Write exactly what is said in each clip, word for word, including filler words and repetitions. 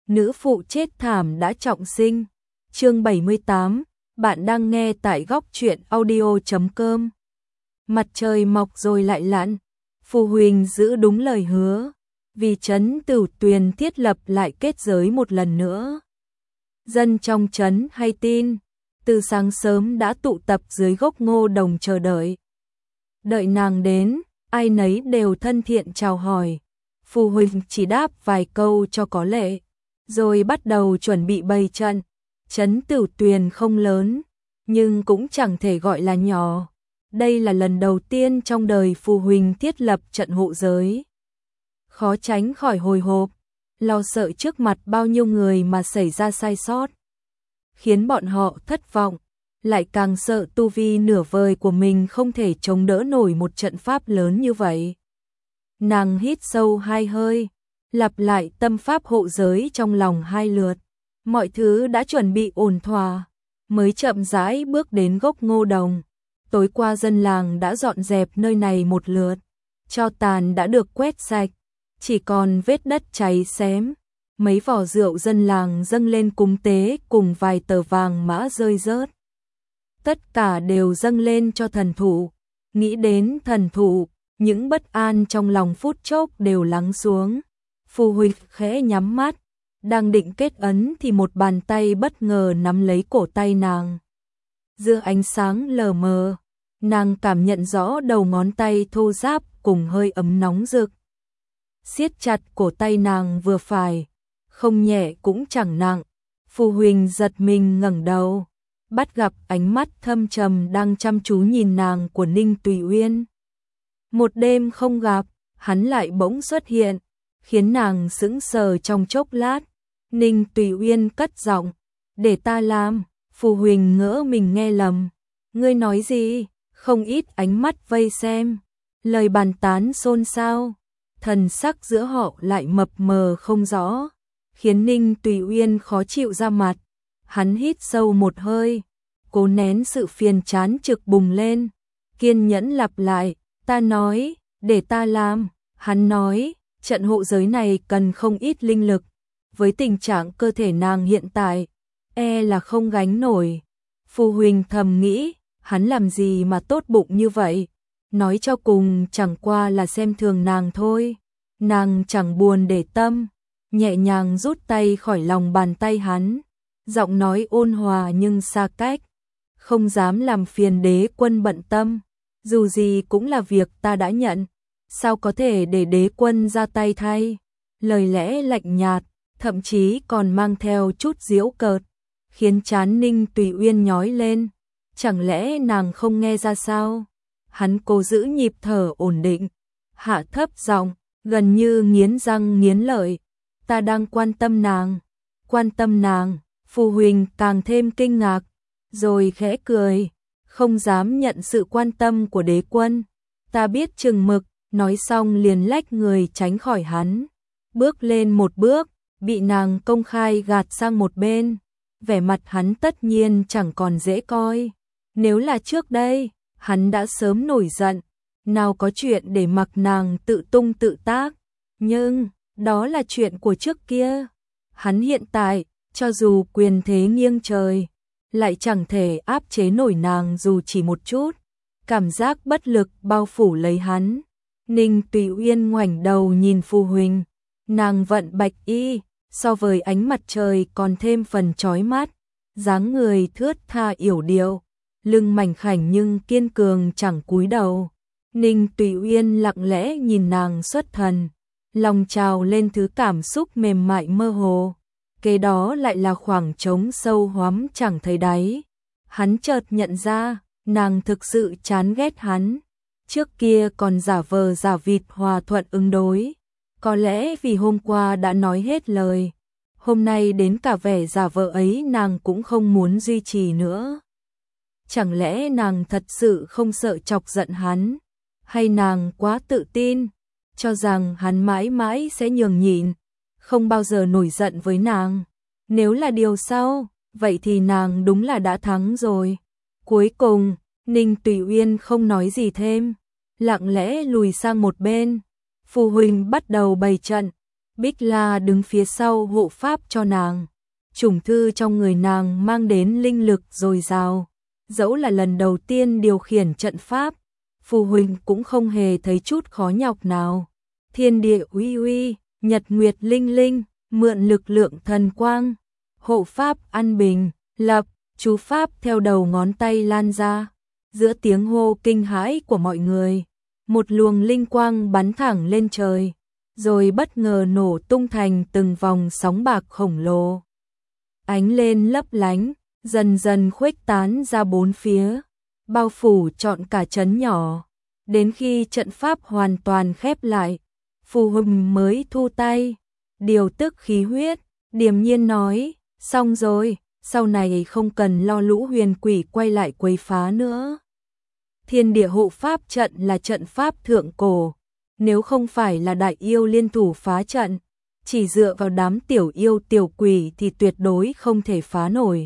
nữ phụ chết thảm đã trọng sinh. Chương bảy mươi tám, bạn đang nghe tại góc truyện audio chấm com. Mặt trời mọc rồi lại lặn, Phù Huỳnh giữ đúng lời hứa, vì trấn Tửu Tuyền thiết lập lại kết giới một lần nữa. Dân trong trấn hay tin, từ sáng sớm đã tụ tập dưới gốc ngô đồng chờ đợi. Đợi nàng đến, ai nấy đều thân thiện chào hỏi. Phù Huỳnh chỉ đáp vài câu cho có lệ, rồi bắt đầu chuẩn bị bày trận. Trấn Tửu Tuyền không lớn, nhưng cũng chẳng thể gọi là nhỏ. Đây là lần đầu tiên trong đời Phù Huỳnh thiết lập trận hộ giới. Khó tránh khỏi hồi hộp, lo sợ trước mặt bao nhiêu người mà xảy ra sai sót, khiến bọn họ thất vọng, lại càng sợ tu vi nửa vời của mình không thể chống đỡ nổi một trận pháp lớn như vậy. Nàng hít sâu hai hơi, lặp lại tâm pháp hộ giới trong lòng hai lượt. Mọi thứ đã chuẩn bị ổn thỏa, mới chậm rãi bước đến gốc ngô đồng. Tối qua dân làng đã dọn dẹp nơi này một lượt, tro tàn đã được quét sạch, chỉ còn vết đất cháy xém. Mấy vỏ rượu dân làng dâng lên cúng tế cùng vài tờ vàng mã rơi rớt. Tất cả đều dâng lên cho thần thụ. Nghĩ đến thần thụ, những bất an trong lòng phút chốc đều lắng xuống. Phù Huỳnh khẽ nhắm mắt, đang định kết ấn thì một bàn tay bất ngờ nắm lấy cổ tay nàng. Giữa ánh sáng lờ mờ, nàng cảm nhận rõ đầu ngón tay thô ráp cùng hơi ấm nóng rực. Siết chặt cổ tay nàng vừa phải, không nhẹ cũng chẳng nặng. Phù Huỳnh giật mình ngẩng đầu, bắt gặp ánh mắt thâm trầm đang chăm chú nhìn nàng của Ninh Tùy Uyên. Một đêm không gặp, hắn lại bỗng xuất hiện, khiến nàng sững sờ trong chốc lát. Ninh Tùy Uyên cất giọng, để ta làm. Phù Huỳnh ngỡ mình nghe lầm. Ngươi nói gì? Không ít ánh mắt vây xem, lời bàn tán xôn xao, thần sắc giữa họ lại mập mờ không rõ, khiến Ninh Tùy Uyên khó chịu ra mặt. Hắn hít sâu một hơi, cố nén sự phiền chán trực bùng lên, kiên nhẫn lặp lại, ta nói, để ta làm. Hắn nói, trận hộ giới này cần không ít linh lực, với tình trạng cơ thể nàng hiện tại, e là không gánh nổi. Phù Huỳnh thầm nghĩ, hắn làm gì mà tốt bụng như vậy, nói cho cùng chẳng qua là xem thường nàng thôi. Nàng chẳng buồn để tâm, nhẹ nhàng rút tay khỏi lòng bàn tay hắn, giọng nói ôn hòa nhưng xa cách, không dám làm phiền đế quân bận tâm, dù gì cũng là việc ta đã nhận, sao có thể để đế quân ra tay thay. Lời lẽ lạnh nhạt, thậm chí còn mang theo chút giễu cợt, khiến trán Ninh Tùy Uyên nhói lên. Chẳng lẽ nàng không nghe ra sao? Hắn cố giữ nhịp thở ổn định, hạ thấp giọng, gần như nghiến răng nghiến lợi, ta đang quan tâm nàng. Quan tâm nàng? Phù Huỳnh càng thêm kinh ngạc, rồi khẽ cười, không dám nhận sự quan tâm của đế quân. Ta biết chừng mực. Nói xong liền lách người tránh khỏi hắn, bước lên một bước, bị nàng công khai gạt sang một bên. Vẻ mặt hắn tất nhiên chẳng còn dễ coi. Nếu là trước đây, hắn đã sớm nổi giận, nào có chuyện để mặc nàng tự tung tự tác. Nhưng, đó là chuyện của trước kia. Hắn hiện tại, cho dù quyền thế nghiêng trời, lại chẳng thể áp chế nổi nàng dù chỉ một chút. Cảm giác bất lực bao phủ lấy hắn. Ninh Tùy Uyên ngoảnh đầu nhìn Phù Huỳnh, nàng vận bạch y, so với ánh mặt trời còn thêm phần chói mắt, dáng người thướt tha yểu điệu, lưng mảnh khảnh nhưng kiên cường chẳng cúi đầu. Ninh Tùy Uyên lặng lẽ nhìn nàng xuất thần, lòng trào lên thứ cảm xúc mềm mại mơ hồ, kế đó lại là khoảng trống sâu hoắm chẳng thấy đáy. Hắn chợt nhận ra, nàng thực sự chán ghét hắn. Trước kia còn giả vờ giả vịt hòa thuận ứng đối, có lẽ vì hôm qua đã nói hết lời, hôm nay đến cả vẻ giả vờ ấy nàng cũng không muốn duy trì nữa. Chẳng lẽ nàng thật sự không sợ chọc giận hắn, hay nàng quá tự tin, cho rằng hắn mãi mãi sẽ nhường nhịn, không bao giờ nổi giận với nàng. Nếu là điều sau, vậy thì nàng đúng là đã thắng rồi. Cuối cùng, Ninh Tùy Uyên không nói gì thêm, lặng lẽ lùi sang một bên. Phù Huỳnh bắt đầu bày trận, Bích La đứng phía sau hộ pháp cho nàng. Chủng thư trong người nàng mang đến linh lực dồi dào, dẫu là lần đầu tiên điều khiển trận pháp, Phù Huỳnh cũng không hề thấy chút khó nhọc nào. Thiên địa uy uy, nhật nguyệt linh linh, mượn lực lượng thần quang, hộ pháp an bình, lập, chú pháp theo đầu ngón tay lan ra. Giữa tiếng hô kinh hãi của mọi người, một luồng linh quang bắn thẳng lên trời, rồi bất ngờ nổ tung thành từng vòng sóng bạc khổng lồ. Ánh lên lấp lánh, dần dần khuếch tán ra bốn phía, bao phủ trọn cả trấn nhỏ. Đến khi trận pháp hoàn toàn khép lại, Phù Huỳnh mới thu tay, điều tức khí huyết, điềm nhiên nói, xong rồi, sau này không cần lo lũ huyền quỷ quay lại quấy phá nữa. Thiên địa hộ pháp trận là trận pháp thượng cổ, nếu không phải là đại yêu liên thủ phá trận, chỉ dựa vào đám tiểu yêu tiểu quỷ thì tuyệt đối không thể phá nổi.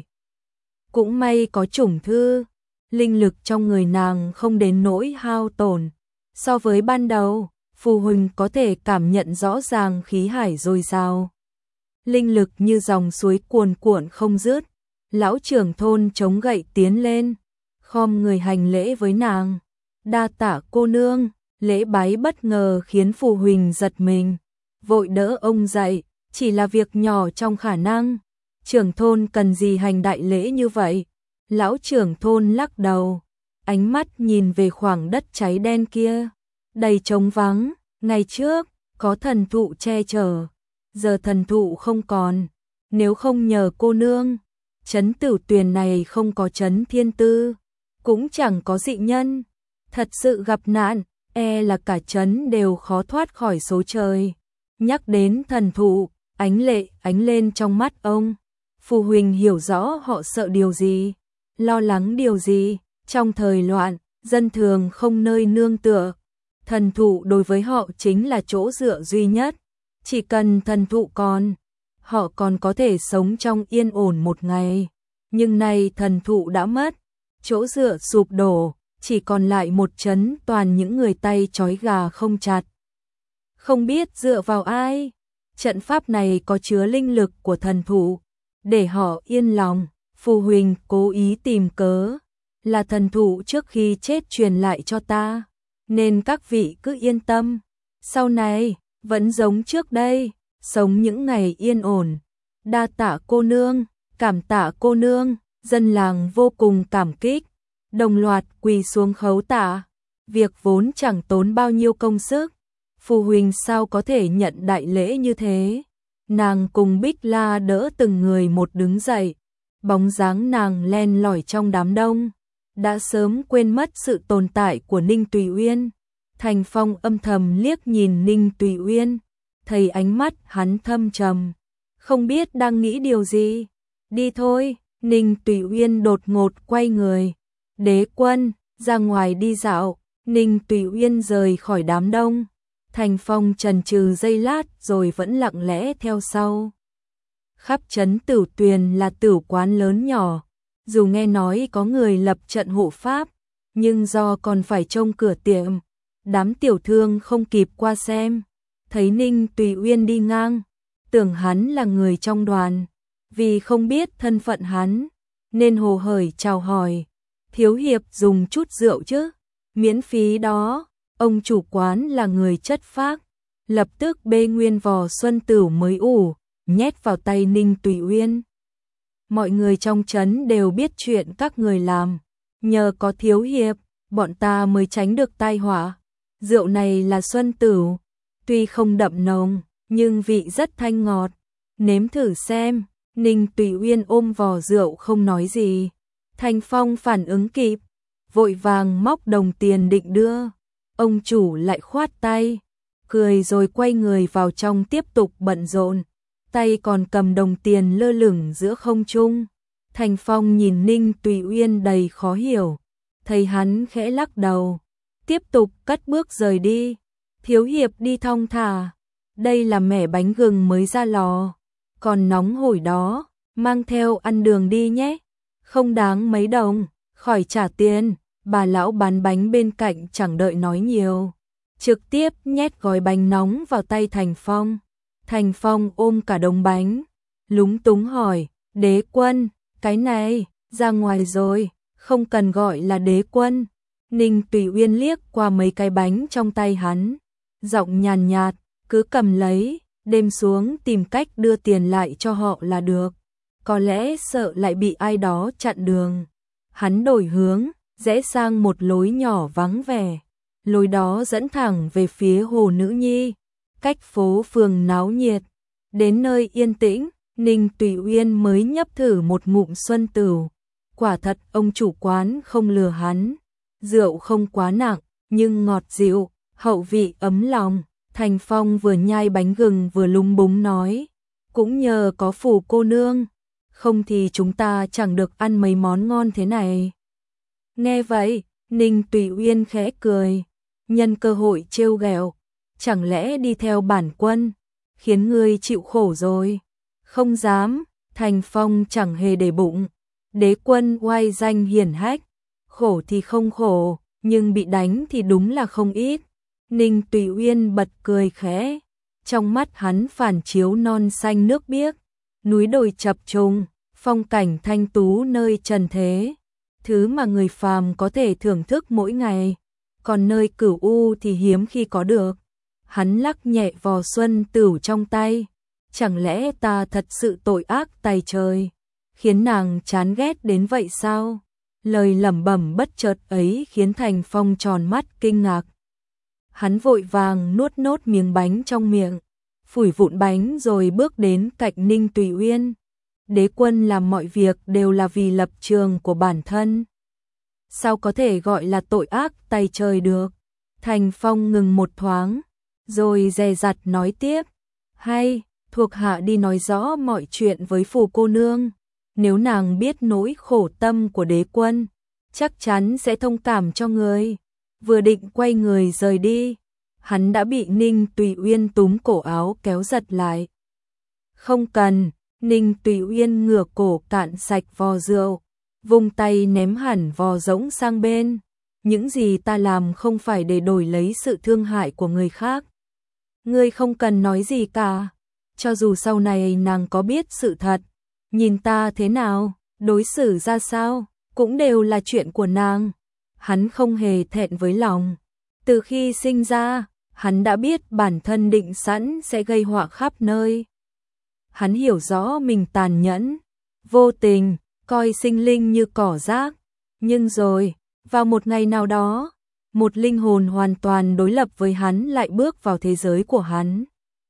Cũng may có chủng thư, linh lực trong người nàng không đến nỗi hao tổn. So với ban đầu, Phù Huỳnh có thể cảm nhận rõ ràng khí hải dồi dào. Linh lực như dòng suối cuồn cuộn không dứt. Lão trưởng thôn chống gậy tiến lên, khom người hành lễ với nàng. Đa tạ cô nương, lễ bái bất ngờ khiến Phù Huỳnh giật mình. Vội đỡ ông dậy, chỉ là việc nhỏ trong khả năng. Trưởng thôn cần gì hành đại lễ như vậy? Lão trưởng thôn lắc đầu, ánh mắt nhìn về khoảng đất cháy đen kia, đầy trống vắng. Ngày trước, có thần thụ che chở, giờ thần thụ không còn. Nếu không nhờ cô nương, trấn Tử Tuyền này không có trấn Thiên Tư, cũng chẳng có dị nhân. Thật sự gặp nạn, e là cả trấn đều khó thoát khỏi số trời. Nhắc đến thần thụ, ánh lệ ánh lên trong mắt ông. Phù Huỳnh hiểu rõ họ sợ điều gì, lo lắng điều gì. Trong thời loạn, dân thường không nơi nương tựa, thần thụ đối với họ chính là chỗ dựa duy nhất. Chỉ cần thần thụ còn, họ còn có thể sống trong yên ổn một ngày. Nhưng nay thần thụ đã mất, chỗ dựa sụp đổ, chỉ còn lại một trấn toàn những người tay trói gà không chặt. Không biết dựa vào ai, trận pháp này có chứa linh lực của thần thụ, để họ yên lòng. Phù Huỳnh cố ý tìm cớ, là thần thụ trước khi chết truyền lại cho ta, nên các vị cứ yên tâm, sau này vẫn giống trước đây, sống những ngày yên ổn. Đa tạ cô nương, cảm tạ cô nương. Dân làng vô cùng cảm kích, đồng loạt quỳ xuống khấu tạ. Việc vốn chẳng tốn bao nhiêu công sức, Phù Huỳnh sao có thể nhận đại lễ như thế. Nàng cùng Bích La đỡ từng người một đứng dậy, bóng dáng nàng len lỏi trong đám đông, đã sớm quên mất sự tồn tại của Ninh Tùy Uyên. Thành Phong âm thầm liếc nhìn Ninh Tùy Uyên, thấy ánh mắt hắn thâm trầm, không biết đang nghĩ điều gì. Đi thôi. Ninh Tùy Uyên đột ngột quay người. Đế quân, ra ngoài đi dạo. Ninh Tùy Uyên rời khỏi đám đông. Thành Phong chần chừ giây lát rồi vẫn lặng lẽ theo sau. Khắp trấn Tử Tuyền là tử quán lớn nhỏ, dù nghe nói có người lập trận hộ pháp, nhưng do còn phải trông cửa tiệm, đám tiểu thương không kịp qua xem. Thấy Ninh Tùy Uyên đi ngang, tưởng hắn là người trong đoàn, vì không biết thân phận hắn, nên hồ hởi chào hỏi. Thiếu hiệp dùng chút rượu chứ? Miễn phí đó. Ông chủ quán là người chất phác, lập tức bê nguyên vò xuân tửu mới ủ, nhét vào tay Ninh Tùy Uyên. Mọi người trong trấn đều biết chuyện các người làm, nhờ có thiếu hiệp, bọn ta mới tránh được tai họa. Rượu này là xuân tửu, tuy không đậm nồng, nhưng vị rất thanh ngọt. Nếm thử xem. Ninh Tùy Uyên ôm vò rượu không nói gì. Thành Phong phản ứng kịp, vội vàng móc đồng tiền định đưa. Ông chủ lại khoát tay, cười rồi quay người vào trong tiếp tục bận rộn, tay còn cầm đồng tiền lơ lửng giữa không trung. Thành Phong nhìn Ninh Tùy Uyên đầy khó hiểu, thấy hắn khẽ lắc đầu, tiếp tục cất bước rời đi. Thiếu hiệp đi thong thả, đây là mẻ bánh gừng mới ra lò, còn nóng hổi đó, mang theo ăn đường đi nhé. Không đáng mấy đồng, khỏi trả tiền. Bà lão bán bánh bên cạnh chẳng đợi nói nhiều, trực tiếp nhét gói bánh nóng vào tay Thành Phong. Thành Phong ôm cả đống bánh, lúng túng hỏi, Đế Quân, cái này, ra ngoài rồi, không cần gọi là Đế Quân. Ninh Tùy Uyên liếc qua mấy cái bánh trong tay hắn, giọng nhàn nhạt, cứ cầm lấy, đêm xuống tìm cách đưa tiền lại cho họ là được. Có lẽ sợ lại bị ai đó chặn đường. Hắn đổi hướng, rẽ sang một lối nhỏ vắng vẻ. Lối đó dẫn thẳng về phía Hồ Nữ Nhi, cách phố phường náo nhiệt. Đến nơi yên tĩnh, Ninh Tùy Uyên mới nhấp thử một ngụm xuân tửu. Quả thật ông chủ quán không lừa hắn. Rượu không quá nặng, nhưng ngọt dịu, hậu vị ấm lòng. Thành Phong vừa nhai bánh gừng vừa lúng búng nói, cũng nhờ có Phù cô nương, không thì chúng ta chẳng được ăn mấy món ngon thế này. Nghe vậy, Ninh Tùy Uyên khẽ cười, nhân cơ hội trêu ghẹo, chẳng lẽ đi theo bản quân, khiến ngươi chịu khổ rồi. Không dám, Thành Phong chẳng hề để bụng, Đế Quân oai danh hiển hách, khổ thì không khổ, nhưng bị đánh thì đúng là không ít. Ninh Tùy Uyên bật cười khẽ, trong mắt hắn phản chiếu non xanh nước biếc, núi đồi chập trùng, phong cảnh thanh tú nơi trần thế, thứ mà người phàm có thể thưởng thức mỗi ngày, còn nơi cửu u thì hiếm khi có được. Hắn lắc nhẹ vò xuân tửu trong tay, chẳng lẽ ta thật sự tội ác tày trời, khiến nàng chán ghét đến vậy sao? Lời lẩm bẩm bất chợt ấy khiến Thành Phong tròn mắt kinh ngạc. Hắn vội vàng nuốt nốt miếng bánh trong miệng, phủi vụn bánh rồi bước đến cạnh Ninh Tùy Uyên. Đế Quân làm mọi việc đều là vì lập trường của bản thân, sao có thể gọi là tội ác tày trời được? Thành Phong ngừng một thoáng, rồi dè dặt nói tiếp, hay, thuộc hạ đi nói rõ mọi chuyện với Phù cô nương, nếu nàng biết nỗi khổ tâm của Đế Quân, chắc chắn sẽ thông cảm cho người. Vừa định quay người rời đi, hắn đã bị Ninh Tùy Uyên túm cổ áo kéo giật lại. Không cần, Ninh Tùy Uyên ngửa cổ cạn sạch vò rượu, vung tay ném hẳn vò rỗng sang bên. Những gì ta làm không phải để đổi lấy sự thương hại của người khác. Ngươi không cần nói gì cả, cho dù sau này nàng có biết sự thật, nhìn ta thế nào, đối xử ra sao, cũng đều là chuyện của nàng. Hắn không hề thẹn với lòng. Từ khi sinh ra, hắn đã biết bản thân định sẵn sẽ gây họa khắp nơi. Hắn hiểu rõ mình tàn nhẫn, vô tình, coi sinh linh như cỏ rác. Nhưng rồi, vào một ngày nào đó, một linh hồn hoàn toàn đối lập với hắn lại bước vào thế giới của hắn.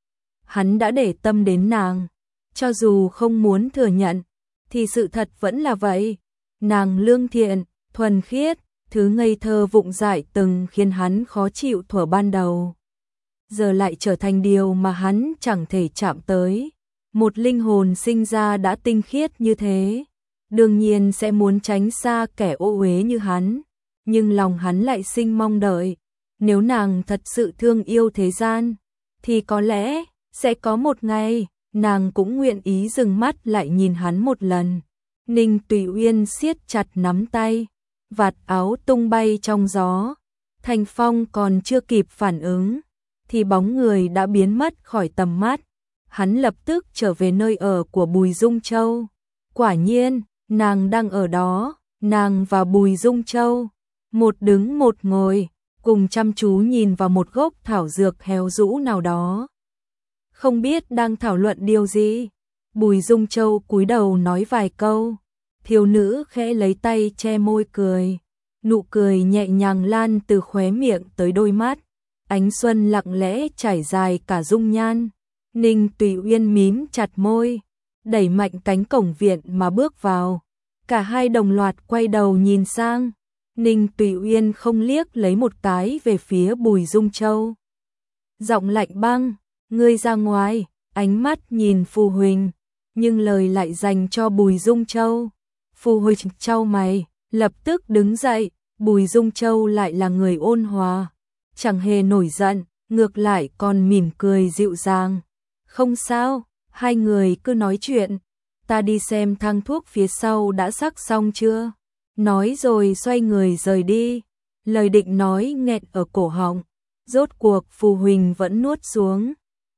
Hắn đã để tâm đến nàng, cho dù không muốn thừa nhận, thì sự thật vẫn là vậy. Nàng lương thiện, thuần khiết, thứ ngây thơ vụng dại từng khiến hắn khó chịu thuở ban đầu, giờ lại trở thành điều mà hắn chẳng thể chạm tới. Một linh hồn sinh ra đã tinh khiết như thế, đương nhiên sẽ muốn tránh xa kẻ ô uế như hắn, nhưng lòng hắn lại sinh mong đợi, nếu nàng thật sự thương yêu thế gian, thì có lẽ sẽ có một ngày nàng cũng nguyện ý dừng mắt lại nhìn hắn một lần. Ninh Tùy Uyên siết chặt nắm tay, vạt áo tung bay trong gió. Thành Phong còn chưa kịp phản ứng, thì bóng người đã biến mất khỏi tầm mắt. Hắn lập tức trở về nơi ở của Bùi Dung Châu. Quả nhiên, nàng đang ở đó, nàng và Bùi Dung Châu, một đứng một ngồi, cùng chăm chú nhìn vào một gốc thảo dược héo rũ nào đó. Không biết đang thảo luận điều gì, Bùi Dung Châu cúi đầu nói vài câu. Thiếu nữ khẽ lấy tay che môi cười, nụ cười nhẹ nhàng lan từ khóe miệng tới đôi mắt, ánh xuân lặng lẽ trải dài cả dung nhan. Ninh Tùy Uyên mím chặt môi, đẩy mạnh cánh cổng viện mà bước vào. Cả hai đồng loạt quay đầu nhìn sang. Ninh Tùy Uyên không liếc lấy một cái về phía Bùi Dung Châu. Giọng lạnh băng, ngươi ra ngoài, ánh mắt nhìn Phù Huỳnh, nhưng lời lại dành cho Bùi Dung Châu. Phù Huỳnh chau mày, lập tức đứng dậy. Bùi Dung Châu lại là người ôn hòa, chẳng hề nổi giận, ngược lại còn mỉm cười dịu dàng. Không sao, hai người cứ nói chuyện, ta đi xem thang thuốc phía sau đã sắc xong chưa. Nói rồi xoay người rời đi, lời định nói nghẹn ở cổ họng, rốt cuộc Phù Huỳnh vẫn nuốt xuống.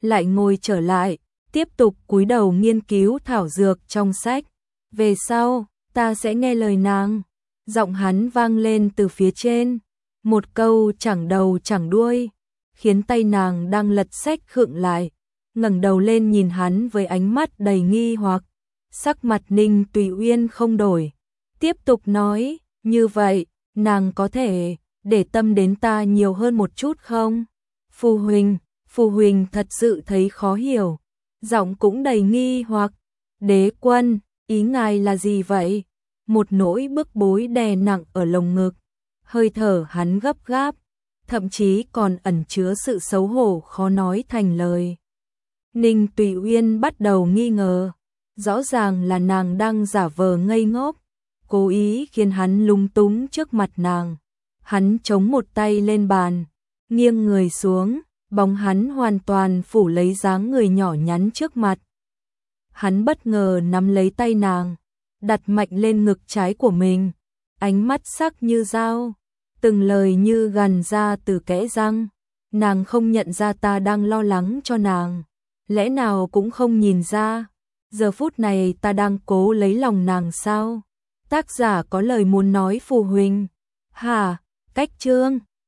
lại ngồi trở lại, tiếp tục cúi đầu nghiên cứu thảo dược trong sách. Về sau, ta sẽ nghe lời nàng. Giọng hắn vang lên từ phía trên, một câu chẳng đầu chẳng đuôi, khiến tay nàng đang lật sách khựng lại, ngẩng đầu lên nhìn hắn với ánh mắt đầy nghi hoặc. Sắc mặt Ninh Tùy Uyên không đổi, tiếp tục nói, như vậy, nàng có thể để tâm đến ta nhiều hơn một chút không? Phù huynh, Phù huynh thật sự thấy khó hiểu, giọng cũng đầy nghi hoặc. Đế quân, ý ngài là gì vậy? Một nỗi bức bối đè nặng ở lồng ngực, hơi thở hắn gấp gáp, thậm chí còn ẩn chứa sự xấu hổ khó nói thành lời. Ninh Tùy Uyên bắt đầu nghi ngờ, rõ ràng là nàng đang giả vờ ngây ngốc, cố ý khiến hắn lung túng trước mặt nàng. Hắn chống một tay lên bàn, nghiêng người xuống, bóng hắn hoàn toàn phủ lấy dáng người nhỏ nhắn trước mặt. Hắn bất ngờ nắm lấy tay nàng, đặt mạnh lên ngực trái của mình, ánh mắt sắc như dao, từng lời như gằn ra từ kẽ răng. Nàng không nhận ra ta đang lo lắng cho nàng, lẽ nào cũng không nhìn ra, giờ phút này ta đang cố lấy lòng nàng sao? Tác giả có lời muốn nói Phù huynh. Hả, cách chương.